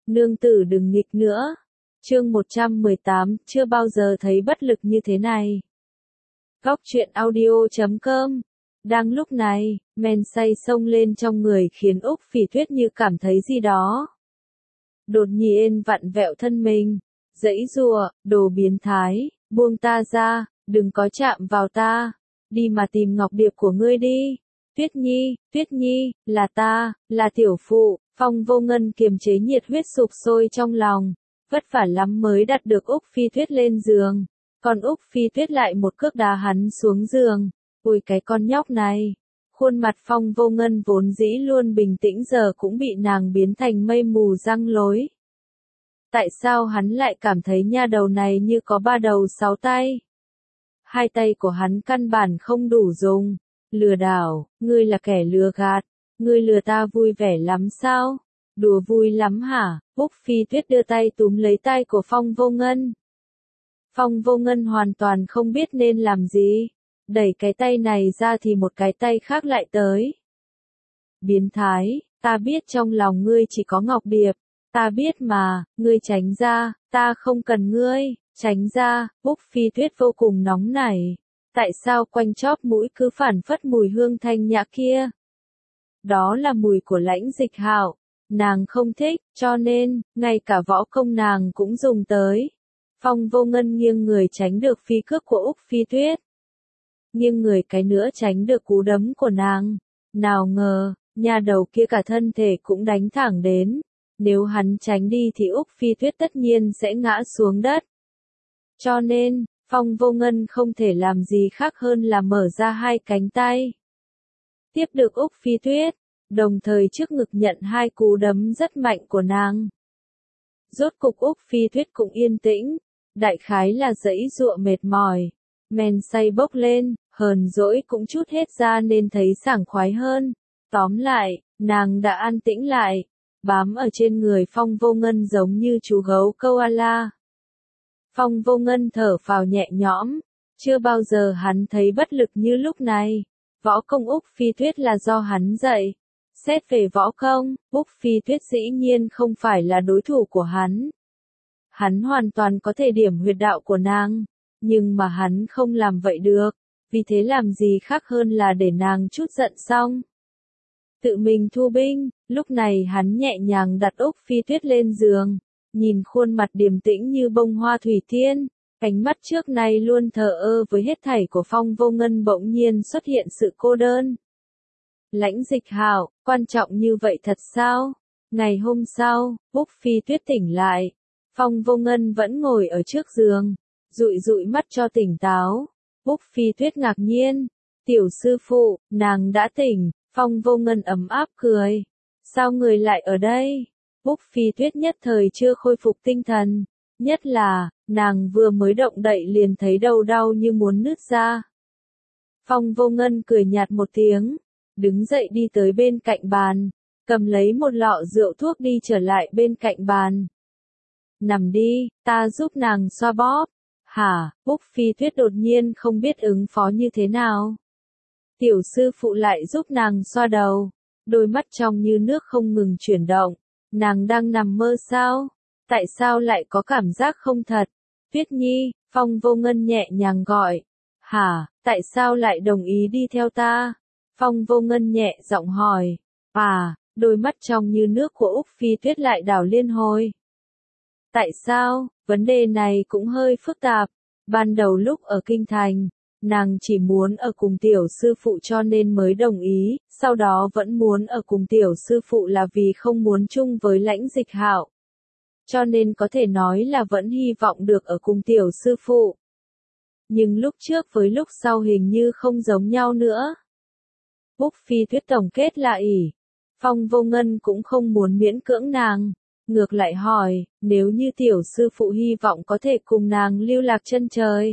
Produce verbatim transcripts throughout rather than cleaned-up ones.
nương tử đừng nghịch nữa. Chương một trăm mười tám, chưa bao giờ thấy bất lực như thế này. Góc truyện audio chấm com. Đang lúc này, men say xông lên trong người khiến Úc Phỉ Tuyết như cảm thấy gì đó. Đột nhiên vặn vẹo thân mình, giãy giụa, đồ biến thái, buông ta ra, đừng có chạm vào ta, đi mà tìm ngọc điệp của ngươi đi. Tuyết Nhi, Tuyết Nhi, là ta, là tiểu phụ. Phong Vô Ngân kiềm chế nhiệt huyết sục sôi trong lòng, vất vả lắm mới đặt được Úc Phi Tuyết lên giường, còn Úc Phi Tuyết lại một cước đá hắn xuống giường. Ôi cái con nhóc này, khuôn mặt Phong Vô Ngân vốn dĩ luôn bình tĩnh giờ cũng bị nàng biến thành mây mù răng lối. Tại sao hắn lại cảm thấy nha đầu này như có ba đầu sáu tay? Hai tay của hắn căn bản không đủ dùng. Lừa đảo, ngươi là kẻ lừa gạt, ngươi lừa ta vui vẻ lắm sao? Đùa vui lắm hả? Úc Phi Tuyết đưa tay túm lấy tay của Phong Vô Ngân. Phong Vô Ngân hoàn toàn không biết nên làm gì. Đẩy cái tay này ra thì một cái tay khác lại tới. Biến thái, ta biết trong lòng ngươi chỉ có Ngọc Điệp. Ta biết mà, ngươi tránh ra, ta không cần ngươi, tránh ra. Úc Phi Tuyết vô cùng nóng nảy. Tại sao quanh chóp mũi cứ phản phất mùi hương thanh nhã kia? Đó là mùi của Lãnh Dịch Hạo. Nàng không thích, cho nên, ngay cả võ công nàng cũng dùng tới. Phong Vô Ngân nghiêng người tránh được phi cước của Úc Phi Tuyết. Nghiêng người cái nữa tránh được cú đấm của nàng. Nào ngờ, nhà đầu kia cả thân thể cũng đánh thẳng đến. Nếu hắn tránh đi thì Úc Phi Tuyết tất nhiên sẽ ngã xuống đất. Cho nên, Phong Vô Ngân không thể làm gì khác hơn là mở ra hai cánh tay. Tiếp được Úc Phi Tuyết, đồng thời trước ngực nhận hai cú đấm rất mạnh của nàng. Rốt cục Úc Phi Tuyết cũng yên tĩnh, đại khái là giãy giụa mệt mỏi, men say bốc lên, hờn dỗi cũng chút hết ra nên thấy sảng khoái hơn. Tóm lại, nàng đã an tĩnh lại, bám ở trên người Phong Vô Ngân giống như chú gấu koala. Phong Vô Ngân thở phào nhẹ nhõm, chưa bao giờ hắn thấy bất lực như lúc này. Võ công Úc Phi Tuyết là do hắn dạy. Xét về võ công, Úc Phi Tuyết dĩ nhiên không phải là đối thủ của hắn. Hắn hoàn toàn có thể điểm huyệt đạo của nàng, nhưng mà hắn không làm vậy được, vì thế làm gì khác hơn là để nàng chút giận xong. Tự mình thu binh, lúc này hắn nhẹ nhàng đặt Úc Phi Tuyết lên giường. Nhìn khuôn mặt điềm tĩnh như bông hoa thủy tiên, ánh mắt trước nay luôn thờ ơ với hết thảy của Phong Vô Ngân bỗng nhiên xuất hiện sự cô đơn. Lãnh Dịch Hạo, quan trọng như vậy thật sao? Ngày hôm sau, Úc Phi Tuyết tỉnh lại. Phong Vô Ngân vẫn ngồi ở trước giường, dụi dụi mắt cho tỉnh táo. Úc Phi Tuyết ngạc nhiên. Tiểu sư phụ, nàng đã tỉnh. Phong Vô Ngân ấm áp cười. Sao người lại ở đây? Úc Phi Tuyết nhất thời chưa khôi phục tinh thần, nhất là, nàng vừa mới động đậy liền thấy đầu đau như muốn nứt ra. Phong Vô Ngân cười nhạt một tiếng, đứng dậy đi tới bên cạnh bàn, cầm lấy một lọ rượu thuốc đi trở lại bên cạnh bàn. Nằm đi, ta giúp nàng xoa bóp. Hả? Úc Phi Tuyết đột nhiên không biết ứng phó như thế nào. Tiểu sư phụ lại giúp nàng xoa đầu, đôi mắt trong như nước không ngừng chuyển động. Nàng đang nằm mơ sao? Tại sao lại có cảm giác không thật? Tuyết Nhi, Phong Vô Ngân nhẹ nhàng gọi. Hả, tại sao lại đồng ý đi theo ta? Phong Vô Ngân nhẹ giọng hỏi. À, đôi mắt trong như nước của Úc Phi Tuyết lại đảo liên hồi. Tại sao? Vấn đề này cũng hơi phức tạp. Ban đầu lúc ở Kinh Thành, nàng chỉ muốn ở cùng tiểu sư phụ cho nên mới đồng ý, sau đó vẫn muốn ở cùng tiểu sư phụ là vì không muốn chung với Lãnh Dịch Hạo. Cho nên có thể nói là vẫn hy vọng được ở cùng tiểu sư phụ. Nhưng lúc trước với lúc sau hình như không giống nhau nữa. Úc Phi Tuyết tổng kết lại ỉ. Phong Vô Ngân cũng không muốn miễn cưỡng nàng. Ngược lại hỏi, nếu như tiểu sư phụ hy vọng có thể cùng nàng lưu lạc chân trời.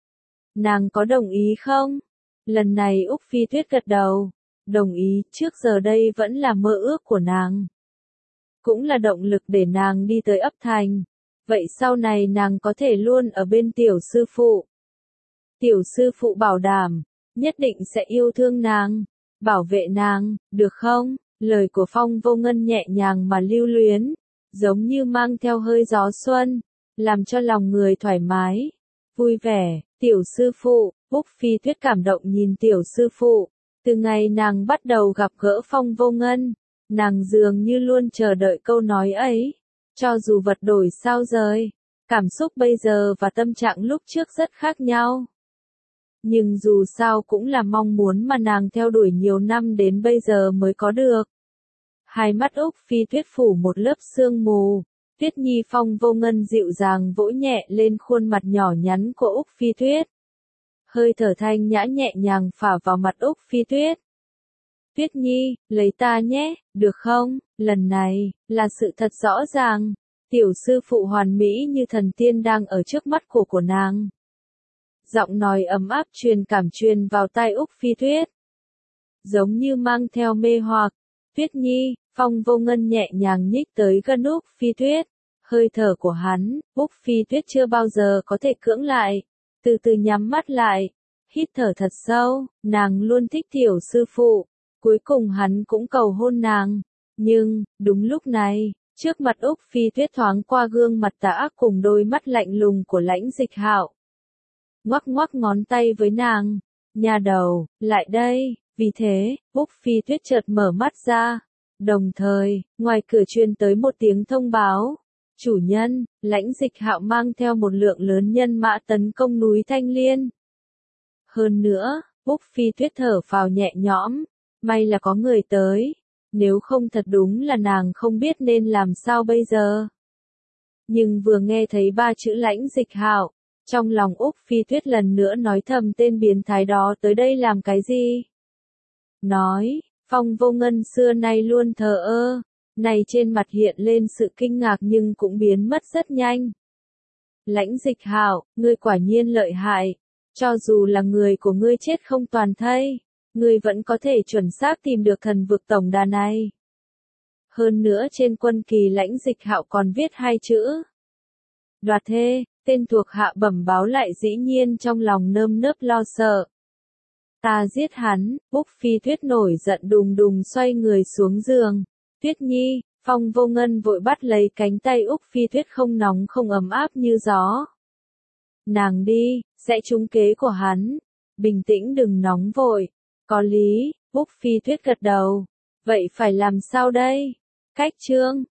Nàng có đồng ý không? Lần này Úc Phi Tuyết gật đầu. Đồng ý, trước giờ đây vẫn là mơ ước của nàng. Cũng là động lực để nàng đi tới ấp thành. Vậy sau này nàng có thể luôn ở bên tiểu sư phụ. Tiểu sư phụ bảo đảm, nhất định sẽ yêu thương nàng, bảo vệ nàng, được không? Lời của Phong Vô Ngân nhẹ nhàng mà lưu luyến. giống như mang theo hơi gió xuân, làm cho lòng người thoải mái, vui vẻ. Tiểu sư phụ, Úc Phi Tuyết cảm động nhìn tiểu sư phụ, từ ngày nàng bắt đầu gặp gỡ Phong Vô Ngân, nàng dường như luôn chờ đợi câu nói ấy, cho dù vật đổi sao rời, cảm xúc bây giờ và tâm trạng lúc trước rất khác nhau. Nhưng dù sao cũng là mong muốn mà nàng theo đuổi nhiều năm đến bây giờ mới có được. Hai mắt Úc Phi Tuyết phủ một lớp sương mù, Tuyết Nhi. Phong Vô Ngân dịu dàng vỗ nhẹ lên khuôn mặt nhỏ nhắn của Úc Phi Tuyết. Hơi thở thanh nhã nhẹ nhàng phả vào mặt Úc Phi Tuyết. Tuyết Nhi, lấy ta nhé, được không? Lần này, là sự thật rõ ràng. Tiểu sư phụ hoàn mỹ như thần tiên đang ở trước mắt của của nàng. Giọng nói ấm áp truyền cảm truyền vào tai Úc Phi Tuyết. Giống như mang theo mê hoặc. Tuyết Nhi, Phong Vô Ngân nhẹ nhàng nhích tới gần Úc Phi Tuyết. Hơi thở của hắn, Úc Phi Tuyết chưa bao giờ có thể cưỡng lại. Từ từ nhắm mắt lại, hít thở thật sâu, nàng luôn thích tiểu sư phụ. Cuối cùng hắn cũng cầu hôn nàng. Nhưng, đúng lúc này, trước mặt Úc Phi Tuyết thoáng qua gương mặt tà ác cùng đôi mắt lạnh lùng của Lãnh Dịch Hạo. Ngoắc ngoắc ngón tay với nàng. Nhà đầu, lại đây. Vì thế, Úc Phi Tuyết chợt mở mắt ra. Đồng thời, ngoài cửa truyền tới một tiếng thông báo. Chủ nhân, Lãnh Dịch Hạo mang theo một lượng lớn nhân mã tấn công núi Thanh Liên. Hơn nữa, Úc Phi Tuyết thở phào nhẹ nhõm. May là có người tới. Nếu không thật đúng là nàng không biết nên làm sao bây giờ. Nhưng vừa nghe thấy ba chữ Lãnh Dịch Hạo, trong lòng Úc Phi Tuyết lần nữa nói thầm tên biến thái đó tới đây làm cái gì. Nói, Phong Vô Ngân xưa nay luôn thờ ơ, này trên mặt hiện lên sự kinh ngạc nhưng cũng biến mất rất nhanh. Lãnh Dịch Hạo, ngươi quả nhiên lợi hại, cho dù là người của ngươi chết không toàn thây, ngươi vẫn có thể chuẩn xác tìm được thần vực tổng đà này. Hơn nữa trên quân kỳ Lãnh Dịch Hạo còn viết hai chữ. Đoạt thê, tên thuộc hạ bẩm báo lại dĩ nhiên trong lòng nơm nớp lo sợ. Ta giết hắn, Úc Phi Tuyết nổi giận đùng đùng xoay người xuống giường. Tuyết Nhi, Phong Vô Ngân vội bắt lấy cánh tay Úc Phi Tuyết không nóng không ấm áp như gió. Nàng đi, sẽ trúng kế của hắn. Bình tĩnh đừng nóng vội. Có lý, Úc Phi Tuyết gật đầu. Vậy phải làm sao đây? Cách chương